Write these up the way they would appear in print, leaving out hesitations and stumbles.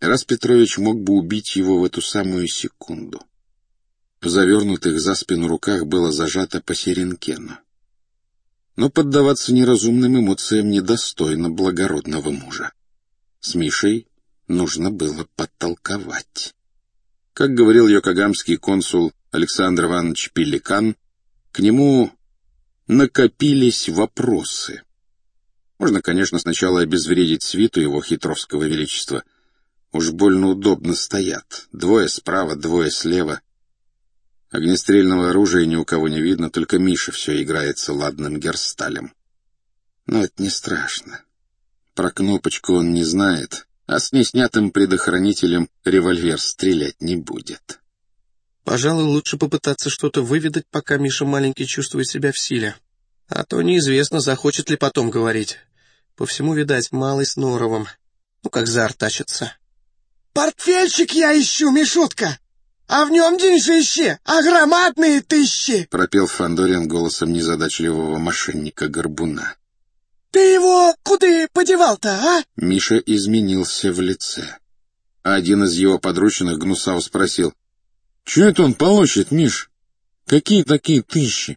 Раз Петрович мог бы убить его в эту самую секунду. В завернутых за спину руках было зажато по серенкену. Но поддаваться неразумным эмоциям недостойно благородного мужа. С Мишей нужно было подтолковать. Как говорил йокогамский консул Александр Иванович Пеликан, к нему накопились вопросы. Можно, конечно, сначала обезвредить свиту его хитровского величества. Уж больно удобно стоят. 2 справа, 2 слева. Огнестрельного оружия ни у кого не видно, только Миша все играется ладным герсталем. Но это не страшно. Про кнопочку он не знает, а с неснятым предохранителем револьвер стрелять не будет. Пожалуй, лучше попытаться что-то выведать, пока Миша маленький чувствует себя в силе. А то неизвестно, захочет ли потом говорить. По всему, видать, малый с норовом. Ну, как заортачится. «Портфельчик я ищу, Мишутка! А в нем деньжище, а громадные 1000!» — пропел Фандорин голосом незадачливого мошенника-горбуна. «Ты его куда подевал-то, а?» Миша изменился в лице. Один из его подручных гнусаво спросил: «Чё это он полощет, Миш? Какие такие 1000?»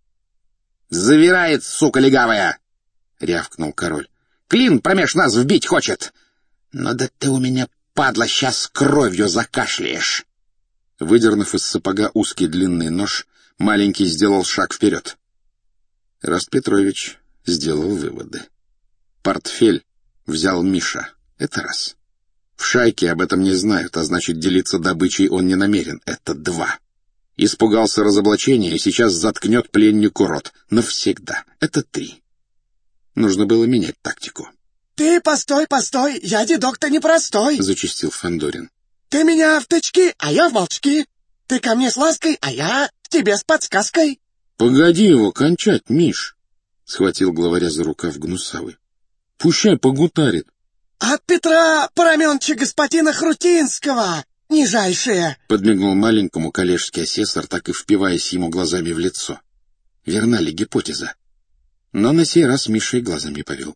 «Завирает, сука легавая!» — рявкнул король. «Клин промеж нас вбить хочет! Но да ты у меня, падла, сейчас кровью закашляешь!» Выдернув из сапога узкий длинный нож, маленький сделал шаг вперед. Раст Петрович сделал выводы. Портфель взял Миша. Это раз. В шайке об этом не знают, а значит, делиться добычей он не намерен. Это 2. Испугался разоблачения и сейчас заткнет пленнику рот. Навсегда. Это 3. Нужно было менять тактику. «Ты постой, я дедок-то непростой!» — зачастил Фандорин. «Ты меня в тычки, а я в молчки. Ты ко мне с лаской, а я к тебе с подсказкой». «Погоди его кончать, Миш!» — схватил главаря за рукав гнусавый. «Пущай погутарит». «От Петра Параменовича господина Хрутинского, нижайшее!» — подмигнул маленькому коллежский асессор, так и впиваясь ему глазами в лицо. Верна ли гипотеза? Но на сей раз Миша и глазом не повел.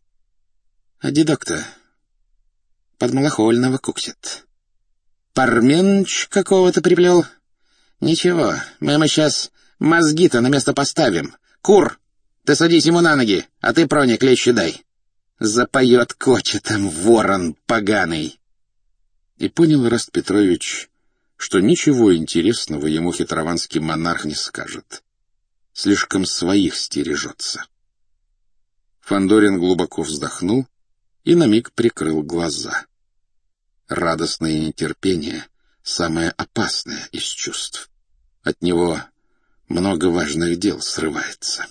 А дедок-то подмалохольного куксит. Парменыч какого-то приплел. Ничего, мы ему сейчас мозги-то на место поставим. Кур, ты садись ему на ноги, а ты, Проня, клещи дай. Запоет кочетом ворон поганый. И понял Раст Петрович, что ничего интересного ему хитрованский монарх не скажет. Слишком своих стережется. Фандорин глубоко вздохнул и на миг прикрыл глаза. Радостное нетерпение — самое опасное из чувств. От него много важных дел срывается.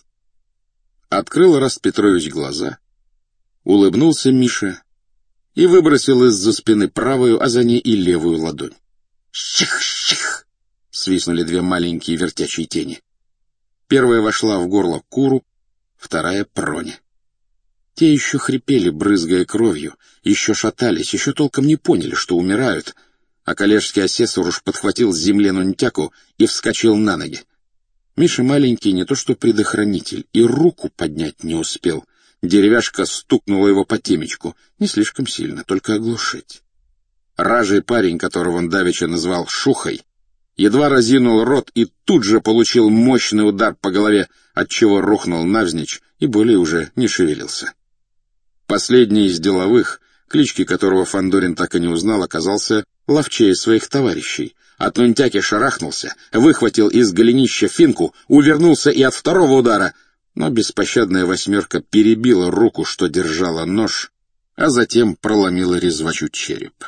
Открыл Раст Петрович глаза, улыбнулся Мише и выбросил из-за спины правую, а за ней и левую ладонь. «Щих-щих!» — свистнули 2 маленькие вертячие тени. Первая вошла в горло Куру, вторая — Проне. Те еще хрипели, брызгая кровью, еще шатались, еще толком не поняли, что умирают, а коллежский асессор уж подхватил с земли нунтяку и вскочил на ноги. Миша маленький не то что предохранитель, и руку поднять не успел. Деревяшка стукнула его по темечку, не слишком сильно, только оглушить. Ражий парень, которого он давеча назвал Шухой, едва разинул рот и тут же получил мощный удар по голове, отчего рухнул навзничь и более уже не шевелился. Последний из деловых, клички которого Фандорин так и не узнал, оказался ловчее своих товарищей. От нунтяки шарахнулся, выхватил из голенища финку, увернулся и от второго удара, но беспощадная 8 перебила руку, что держала нож, а затем проломила резвачу череп.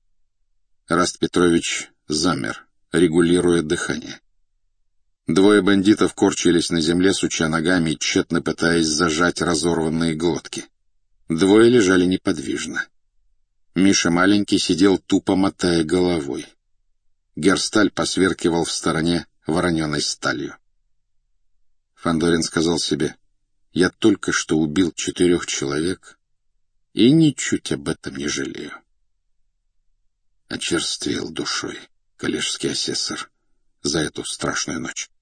Раст Петрович замер, регулируя дыхание. 2 бандитов корчились на земле, суча ногами и тщетно пытаясь зажать разорванные глотки. 2 лежали неподвижно. Миша маленький сидел тупо мотая головой. Герсталь посверкивал в стороне вороненой сталью. Фандорин сказал себе: «Я только что убил 4 человек и ничуть об этом не жалею». Очерствел душой коллежский асессор за эту страшную ночь.